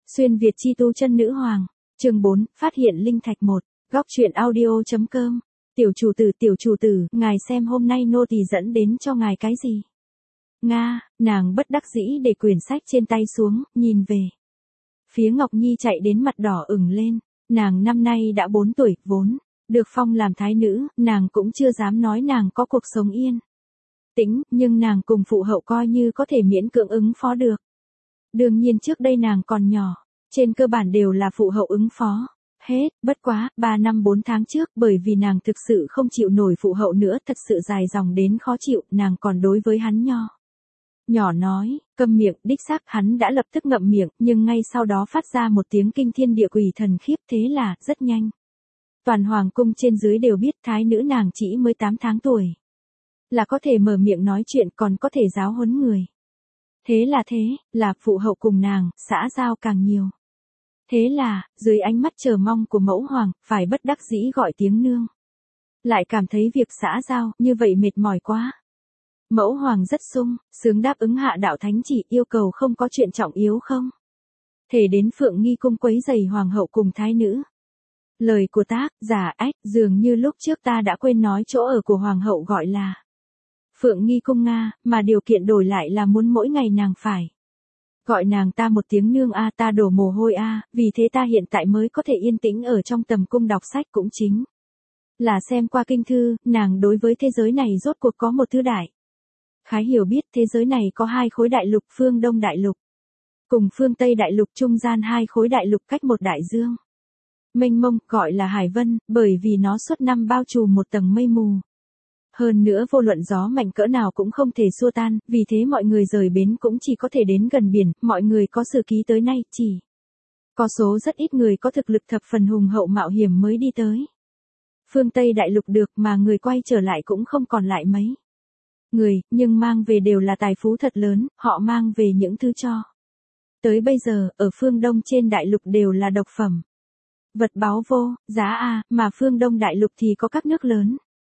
Xuyên Việt chi tu chân nữ hoàng. Chương 4, phát hiện linh thạch 1. Góc truyện audio.com. Tiểu chủ tử, ngài xem hôm nay nô tỳ dẫn đến cho ngài cái gì? Nga, nàng bất đắc dĩ để quyển sách trên tay xuống, nhìn về. Phía Ngọc Nhi chạy đến mặt đỏ ửng lên, nàng năm nay đã 4 tuổi, vốn được phong làm thái nữ, nàng cũng chưa dám nói nàng có cuộc sống yên tĩnh, nhưng nàng cùng phụ hậu coi như có thể miễn cưỡng ứng phó được. Đương nhiên trước đây nàng còn nhỏ, trên cơ bản đều là phụ hậu ứng phó. Hết, bất quá, 3 năm 4 tháng trước, bởi vì nàng thực sự không chịu nổi phụ hậu nữa, thật sự dài dòng đến khó chịu, nàng còn đối với hắn nhỏ nói, câm miệng, đích xác hắn đã lập tức ngậm miệng, nhưng ngay sau đó phát ra một tiếng kinh thiên địa quỷ thần khiếp, thế là, rất nhanh. Toàn hoàng cung trên dưới đều biết thái nữ nàng chỉ mới 8 tháng tuổi. Là có thể mở miệng nói chuyện, còn có thể giáo huấn người. Thế là phụ hậu cùng nàng, xã giao càng nhiều. Thế là, dưới ánh mắt chờ mong của mẫu hoàng, phải bất đắc dĩ gọi tiếng nương. Lại cảm thấy việc xã giao, như vậy mệt mỏi quá. Mẫu hoàng rất sướng đáp ứng hạ đạo thánh chỉ, yêu cầu không có chuyện trọng yếu không. Thể đến Phượng Nghi cung quấy giày hoàng hậu cùng thái nữ. Lời của tác giả ách, dường như lúc trước ta đã quên nói chỗ ở của hoàng hậu gọi là Phượng Nghi cung Nga, mà điều kiện đổi lại là muốn mỗi ngày nàng phải gọi nàng ta một tiếng nương a, ta đổ mồ hôi a, vì thế ta hiện tại mới có thể yên tĩnh ở trong tầm cung đọc sách, cũng chính là xem qua kinh thư, nàng đối với thế giới này rốt cuộc có một thứ đại khái hiểu biết. Thế giới này có 2 khối đại lục, phương Đông đại lục cùng phương Tây đại lục, trung gian 2 khối đại lục cách một đại dương mênh mông, gọi là Hải Vân, bởi vì nó suốt năm bao trùm một tầng mây mù. Hơn nữa vô luận gió mạnh cỡ nào cũng không thể xua tan, vì thế mọi người rời bến cũng chỉ có thể đến gần biển, mọi người có sử ký tới nay, chỉ có số rất ít người có thực lực thập phần hùng hậu mạo hiểm mới đi tới phương Tây đại lục được, mà người quay trở lại cũng không còn lại mấy người, nhưng mang về đều là tài phú thật lớn, họ mang về những thứ cho tới bây giờ, ở phương Đông trên đại lục đều là độc phẩm. Vật báu vô giá a, mà phương Đông đại lục thì có các nước lớn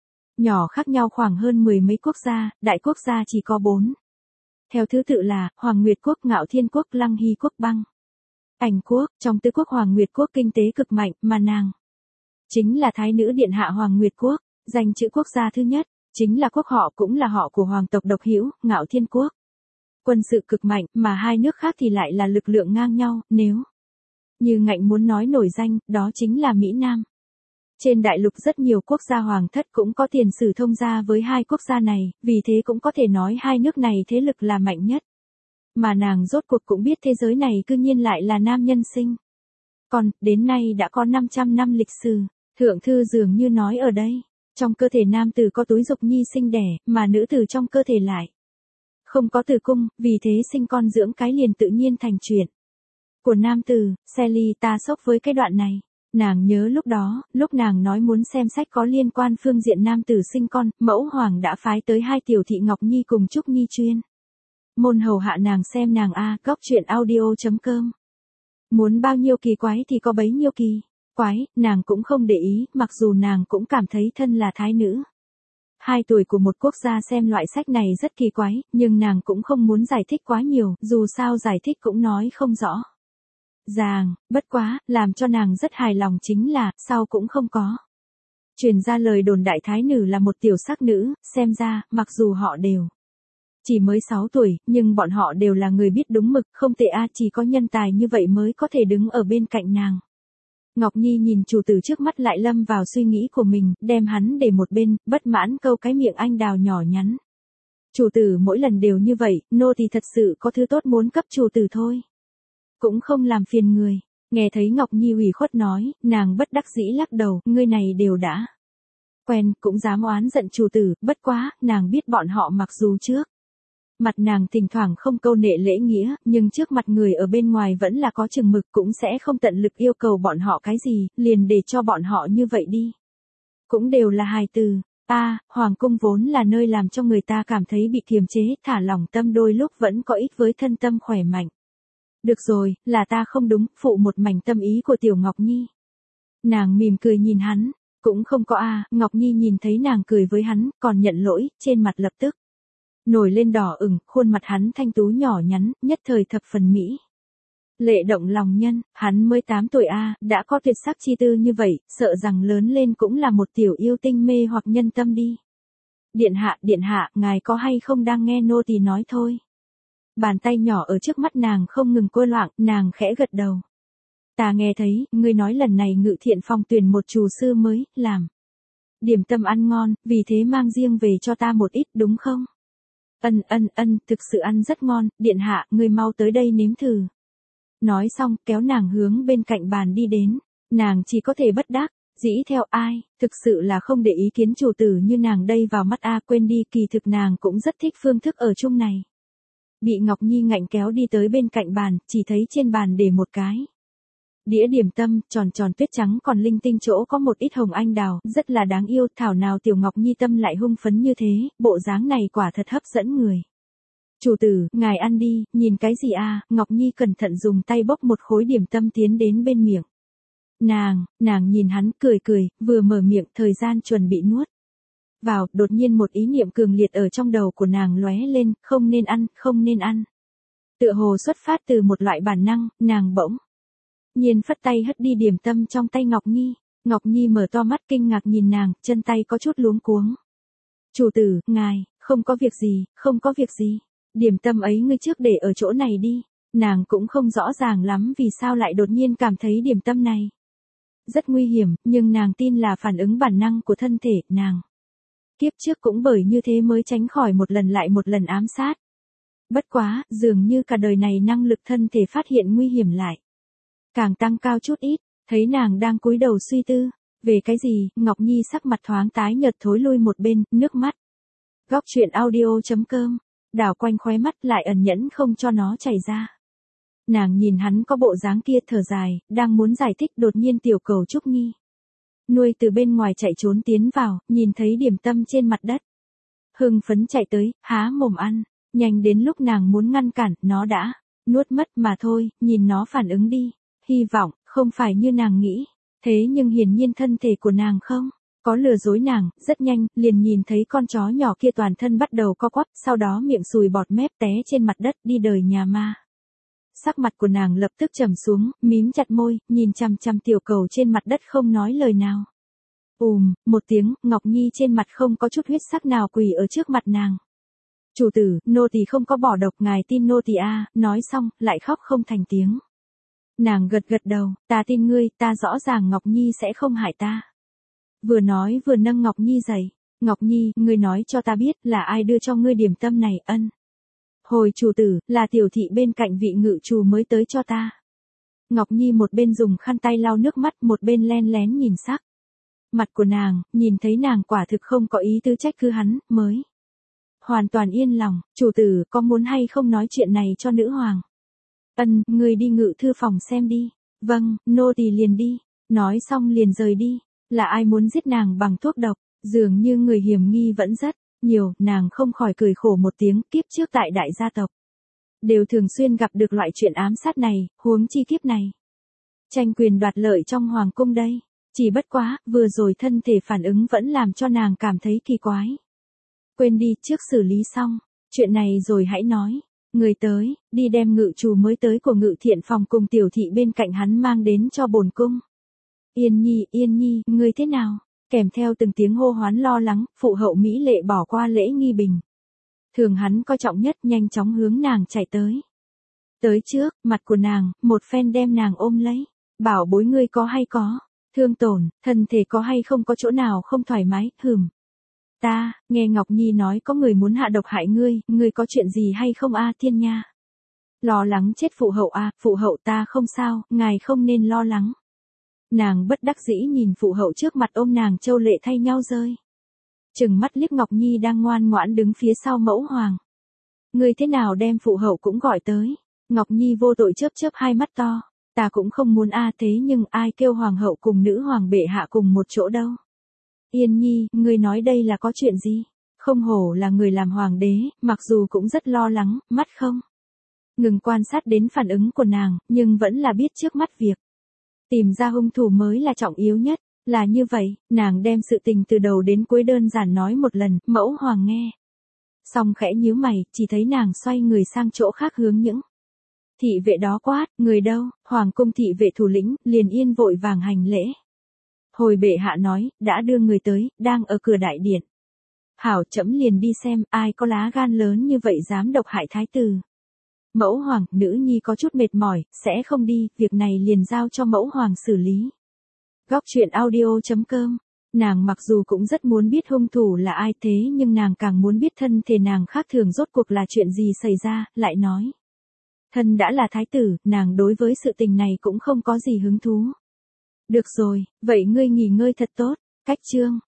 nhỏ khác nhau khoảng hơn 10 mấy quốc gia, đại quốc gia chỉ có 4. Theo thứ tự là Hoàng Nguyệt quốc, Ngạo Thiên quốc, Lăng Hy quốc, Băng Ảnh quốc. Trong tứ quốc Hoàng Nguyệt quốc kinh tế cực mạnh, mà nàng chính là thái nữ điện hạ Hoàng Nguyệt quốc, danh chữ quốc gia thứ nhất, chính là quốc họ cũng là họ của hoàng tộc độc hữu, Ngạo Thiên quốc. Quân sự cực mạnh, mà 2 nước khác thì lại là lực lượng ngang nhau, nếu như ngạnh muốn nói nổi danh, đó chính là Mỹ Nam. Trên đại lục rất nhiều quốc gia hoàng thất cũng có tiền sử thông gia với 2 quốc gia này, vì thế cũng có thể nói 2 nước này thế lực là mạnh nhất. Mà nàng rốt cuộc cũng biết thế giới này cư nhiên lại là nam nhân sinh. Còn, đến nay đã có 500 năm lịch sử, thượng thư dường như nói ở đây, trong cơ thể nam tử có túi dục nhi sinh đẻ, mà nữ tử trong cơ thể lại không có tử cung, vì thế sinh con dưỡng cái liền tự nhiên thành chuyện của nam tử. Sally ta sốc với cái đoạn này. Nàng nhớ lúc đó, lúc nàng nói muốn xem sách có liên quan phương diện nam tử sinh con, mẫu hoàng đã phái tới 2 tiểu thị Ngọc Nhi cùng Trúc Nhi chuyên môn hầu hạ nàng xem nàng a. Góc truyện audio.com. Muốn bao nhiêu kỳ quái thì có bấy nhiêu kỳ quái, nàng cũng không để ý, mặc dù nàng cũng cảm thấy thân là thái nữ 2 tuổi của một quốc gia xem loại sách này rất kỳ quái, nhưng nàng cũng không muốn giải thích quá nhiều, dù sao giải thích cũng nói không rõ ràng. Bất quá, làm cho nàng rất hài lòng chính là, sau cũng không có truyền ra lời đồn đại thái nữ là một tiểu sắc nữ. Xem ra, mặc dù họ đều chỉ mới 6 tuổi, nhưng bọn họ đều là người biết đúng mực, không tệ a, chỉ có nhân tài như vậy mới có thể đứng ở bên cạnh nàng. Ngọc Nhi nhìn chủ tử trước mắt lại lâm vào suy nghĩ của mình, đem hắn để một bên, bất mãn câu cái miệng anh đào nhỏ nhắn. Chủ tử mỗi lần đều như vậy, nô thì thật sự có thứ tốt muốn cấp chủ tử thôi. Cũng không làm phiền người. Nghe thấy Ngọc Nhi ủy khuất nói, nàng bất đắc dĩ lắc đầu, ngươi này đều đã quen, cũng dám oán giận chủ tử, bất quá, nàng biết bọn họ mặc dù trước mặt nàng thỉnh thoảng không câu nệ lễ nghĩa, nhưng trước mặt người ở bên ngoài vẫn là có chừng mực, cũng sẽ không tận lực yêu cầu bọn họ cái gì, liền để cho bọn họ như vậy đi. Cũng đều là hài từ. Hoàng cung vốn là nơi làm cho người ta cảm thấy bị kiềm chế, thả lỏng tâm đôi lúc vẫn có ích với thân tâm khỏe mạnh. Được rồi, là ta không đúng, phụ một mảnh tâm ý của tiểu Ngọc Nhi. Nàng mỉm cười nhìn hắn, cũng không có Ngọc Nhi nhìn thấy nàng cười với hắn, còn nhận lỗi, trên mặt lập tức nổi lên đỏ ửng, khuôn mặt hắn thanh tú nhỏ nhắn, nhất thời thập phần mỹ. Lệ động lòng nhân, hắn mới 8 tuổi đã có tuyệt sắc chi tư như vậy, sợ rằng lớn lên cũng là một tiểu yêu tinh mê hoặc nhân tâm đi. Điện hạ, ngài có hay không đang nghe nô tỳ nói thôi. Bàn tay nhỏ ở trước mắt nàng không ngừng cô loạn, nàng khẽ gật đầu. Ta nghe thấy, ngươi nói lần này Ngự Thiện Phòng tuyển một chủ sư mới, làm điểm tâm ăn ngon, vì thế mang riêng về cho ta một ít đúng không? Thực sự ăn rất ngon, điện hạ, ngươi mau tới đây nếm thử. Nói xong, kéo nàng hướng bên cạnh bàn đi đến, nàng chỉ có thể bất đắc dĩ theo ai, thực sự là không để ý kiến chủ tử như nàng đây vào mắt quên đi, kỳ thực nàng cũng rất thích phương thức ở chung này. Bị Ngọc Nhi ngạnh kéo đi tới bên cạnh bàn, chỉ thấy trên bàn để một cái đĩa điểm tâm, tròn tròn tuyết trắng còn linh tinh chỗ có một ít hồng anh đào, rất là đáng yêu, thảo nào tiểu Ngọc Nhi tâm lại hung phấn như thế, bộ dáng này quả thật hấp dẫn người. Chủ tử, ngài ăn đi, nhìn cái gì Ngọc Nhi cẩn thận dùng tay bốc một khối điểm tâm tiến đến bên miệng. Nàng nhìn hắn cười, vừa mở miệng thời gian chuẩn bị nuốt vào, đột nhiên một ý niệm cường liệt ở trong đầu của nàng lóe lên, không nên ăn. Tựa hồ xuất phát từ một loại bản năng, nàng bỗng nhiên phất tay hất đi điểm tâm trong tay Ngọc Nhi. Ngọc Nhi mở to mắt kinh ngạc nhìn nàng, chân tay có chút luống cuống. Chủ tử, ngài, không có việc gì. Điểm tâm ấy ngươi trước để ở chỗ này đi. Nàng cũng không rõ ràng lắm vì sao lại đột nhiên cảm thấy điểm tâm này rất nguy hiểm, nhưng nàng tin là phản ứng bản năng của thân thể, nàng kiếp trước cũng bởi như thế mới tránh khỏi một lần lại một lần ám sát. Bất quá, dường như cả đời này năng lực thân thể phát hiện nguy hiểm lại càng tăng cao chút ít, thấy nàng đang cúi đầu suy tư, về cái gì, Ngọc Nhi sắc mặt thoáng tái nhợt thối lui một bên, nước mắt. Góc truyện audio.com, đảo quanh khóe mắt lại ẩn nhẫn không cho nó chảy ra. Nàng nhìn hắn có bộ dáng kia thở dài, đang muốn giải thích đột nhiên tiểu cầu Trúc Nhi nuôi từ bên ngoài chạy trốn tiến vào, nhìn thấy điểm tâm trên mặt đất. Hưng phấn chạy tới, há mồm ăn, nhanh đến lúc nàng muốn ngăn cản, nó đã nuốt mất mà thôi, nhìn nó phản ứng đi. Hy vọng, không phải như nàng nghĩ. Thế nhưng hiển nhiên thân thể của nàng không có lừa dối nàng, rất nhanh, liền nhìn thấy con chó nhỏ kia toàn thân bắt đầu co quắp, sau đó miệng sùi bọt mép té trên mặt đất đi đời nhà ma. Sắc mặt của nàng lập tức trầm xuống, mím chặt môi, nhìn chằm chằm tiểu cầu trên mặt đất không nói lời nào. Một tiếng, Ngọc Nhi trên mặt không có chút huyết sắc nào quỳ ở trước mặt nàng. Chủ tử, nô tỳ không có bỏ độc, ngài tin nô tỳ nói xong, lại khóc không thành tiếng. Nàng gật đầu, ta tin ngươi, ta rõ ràng Ngọc Nhi sẽ không hại ta. Vừa nói vừa nâng Ngọc Nhi dậy. Ngọc Nhi, ngươi nói cho ta biết là ai đưa cho ngươi điểm tâm này, Hồi chủ tử, là tiểu thị bên cạnh vị ngự chủ mới tới cho ta. Ngọc Nhi một bên dùng khăn tay lau nước mắt, một bên len lén nhìn sắc mặt của nàng, nhìn thấy nàng quả thực không có ý tứ trách cứ hắn, mới hoàn toàn yên lòng. Chủ tử, có muốn hay không nói chuyện này cho nữ hoàng? Ngươi đi Ngự thư phòng xem đi. Vâng, nô tỳ liền đi. Nói xong liền rời đi. Là ai muốn giết nàng bằng thuốc độc? Dường như người hiểm nghi vẫn rất nhiều, nàng không khỏi cười khổ một tiếng, kiếp trước tại đại gia tộc đều thường xuyên gặp được loại chuyện ám sát này, huống chi kiếp này tranh quyền đoạt lợi trong hoàng cung đây. Chỉ bất quá, vừa rồi thân thể phản ứng vẫn làm cho nàng cảm thấy kỳ quái. Quên đi, trước xử lý xong chuyện này rồi hãy nói. Người tới, đi đem ngự chủ mới tới của Ngự Thiện Phòng cùng tiểu thị bên cạnh hắn mang đến cho bổn cung. Yên Nhi, ngươi thế nào? Kèm theo từng tiếng hô hoán lo lắng, phụ hậu mỹ lệ bỏ qua lễ nghi bình thường hắn coi trọng nhất, nhanh chóng hướng nàng chạy tới. Tới trước, mặt của nàng, một phen đem nàng ôm lấy. Bảo bối, ngươi có hay có thương tổn, thân thể có hay không có chỗ nào không thoải mái, Ta, nghe Ngọc Nhi nói có người muốn hạ độc hại ngươi có chuyện gì hay không Thiên Nha? Lo lắng chết phụ hậu ta không sao, ngài không nên lo lắng. Nàng bất đắc dĩ nhìn phụ hậu trước mặt ôm nàng châu lệ thay nhau rơi. Trừng mắt liếc Ngọc Nhi đang ngoan ngoãn đứng phía sau mẫu hoàng. Ngươi thế nào đem phụ hậu cũng gọi tới? Ngọc Nhi vô tội chớp hai mắt to. Ta cũng không muốn thế nhưng ai kêu hoàng hậu cùng nữ hoàng bệ hạ cùng một chỗ đâu. Yên Nhi, ngươi nói đây là có chuyện gì? Không hổ là người làm hoàng đế, mặc dù cũng rất lo lắng, mắt không ngừng quan sát đến phản ứng của nàng, nhưng vẫn là biết trước mắt việc tìm ra hung thủ mới là trọng yếu nhất. Là như vậy, nàng đem sự tình từ đầu đến cuối đơn giản nói một lần, mẫu hoàng nghe xong khẽ nhíu mày, chỉ thấy nàng xoay người sang chỗ khác hướng những Thị vệ đó quát, người đâu? Hoàng cung thị vệ thủ lĩnh, liền yên vội vàng hành lễ. Hồi bệ hạ nói, đã đưa người tới, đang ở cửa đại điện. Hảo, trẫm liền đi xem, ai có lá gan lớn như vậy dám độc hại thái tử. Mẫu hoàng, nữ nhi có chút mệt mỏi, sẽ không đi, việc này liền giao cho mẫu hoàng xử lý. Góc truyện audio.com. Nàng mặc dù cũng rất muốn biết hung thủ là ai thế nhưng nàng càng muốn biết thân thể nàng khác thường rốt cuộc là chuyện gì xảy ra, lại nói. Thân đã là thái tử, nàng đối với sự tình này cũng không có gì hứng thú. Được rồi, vậy ngươi nghỉ ngơi thật tốt, cách chương.